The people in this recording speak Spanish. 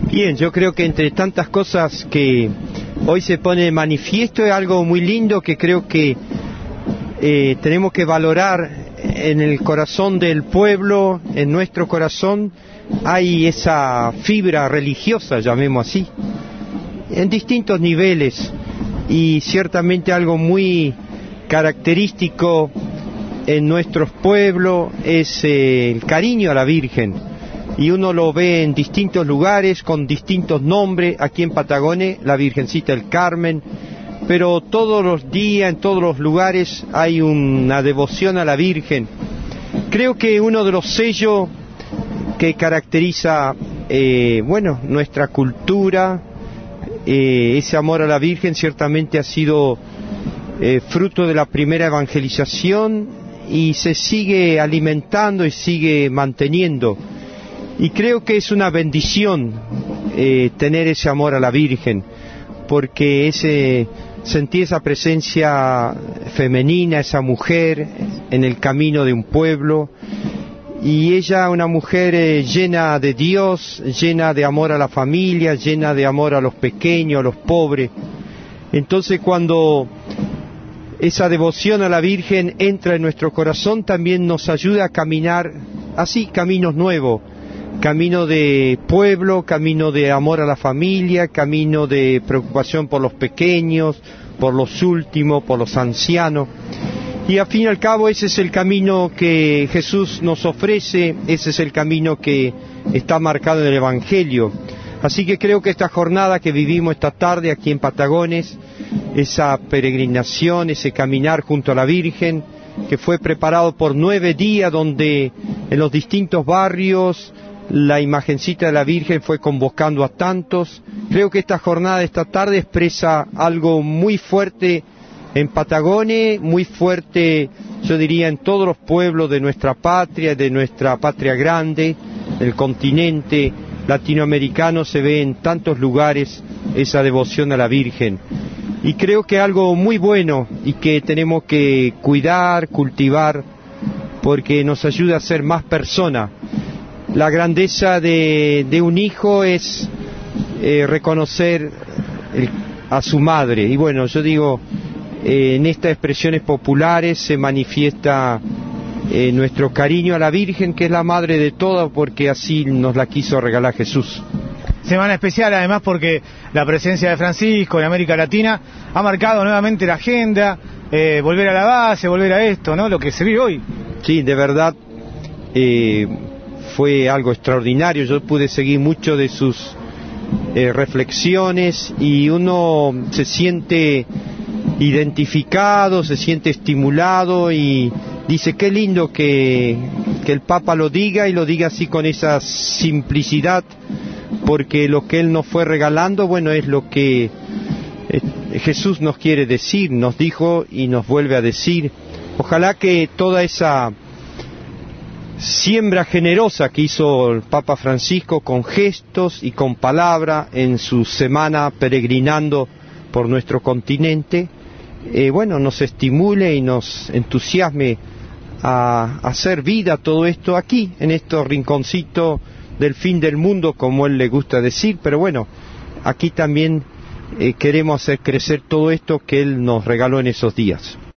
Bien, yo creo que entre tantas cosas que hoy se pone de manifiesto es algo muy lindo que creo que tenemos que valorar en el corazón del pueblo, en nuestro corazón hay esa fibra religiosa, llamemos así, en distintos niveles, y ciertamente algo muy característico en nuestros pueblos es el cariño a la Virgen, y uno lo ve en distintos lugares con distintos nombres. Aquí en Patagones la Virgencita del Carmen, pero todos los días, en todos los lugares hay una devoción a la Virgen. Creo que uno de los sellos que caracteriza nuestra cultura, ese amor a la Virgen ciertamente ha sido fruto de la primera evangelización y se sigue alimentando y sigue manteniendo. Y creo que es una bendición tener ese amor a la Virgen, porque sentir esa presencia femenina, esa mujer en el camino de un pueblo, y ella una mujer llena de Dios, llena de amor a la familia, llena de amor a los pequeños, a los pobres. Entonces cuando esa devoción a la Virgen entra en nuestro corazón, también nos ayuda a caminar así, caminos nuevos, camino de pueblo, camino de amor a la familia, camino de preocupación por los pequeños, por los últimos, por los ancianos. Y al fin y al cabo ese es el camino que Jesús nos ofrece, ese es el camino que está marcado en el Evangelio. Así que creo que esta jornada que vivimos esta tarde aquí en Patagones, esa peregrinación, ese caminar junto a la Virgen, que fue preparado por 9 días donde en los distintos barrios la imagencita de la Virgen fue convocando a tantos. Creo que esta jornada de esta tarde expresa algo muy fuerte en Patagones, muy fuerte, yo diría, en todos los pueblos de nuestra patria grande, del continente latinoamericano. Se ve en tantos lugares esa devoción a la Virgen. Y creo que algo muy bueno y que tenemos que cuidar, cultivar, porque nos ayuda a ser más personas. La grandeza de un hijo es reconocer a su madre. Y bueno, yo digo, en estas expresiones populares se manifiesta nuestro cariño a la Virgen, que es la madre de todas, porque así nos la quiso regalar Jesús. Semana especial además porque la presencia de Francisco en América Latina ha marcado nuevamente la agenda, volver a la base, volver a esto, ¿no? Lo que se vive hoy. Sí, de verdad fue algo extraordinario. Yo pude seguir mucho de sus reflexiones y uno se siente identificado, se siente estimulado y dice qué lindo que el Papa lo diga, y lo diga así con esa simplicidad, porque lo que Él nos fue regalando, bueno, es lo que Jesús nos quiere decir, nos dijo y nos vuelve a decir. Ojalá que toda esa siembra generosa que hizo el Papa Francisco con gestos y con palabra en su semana peregrinando por nuestro continente, nos estimule y nos entusiasme a hacer vida todo esto aquí, en estos rinconcitos del fin del mundo, como él le gusta decir, pero bueno, aquí también queremos hacer crecer todo esto que él nos regaló en esos días.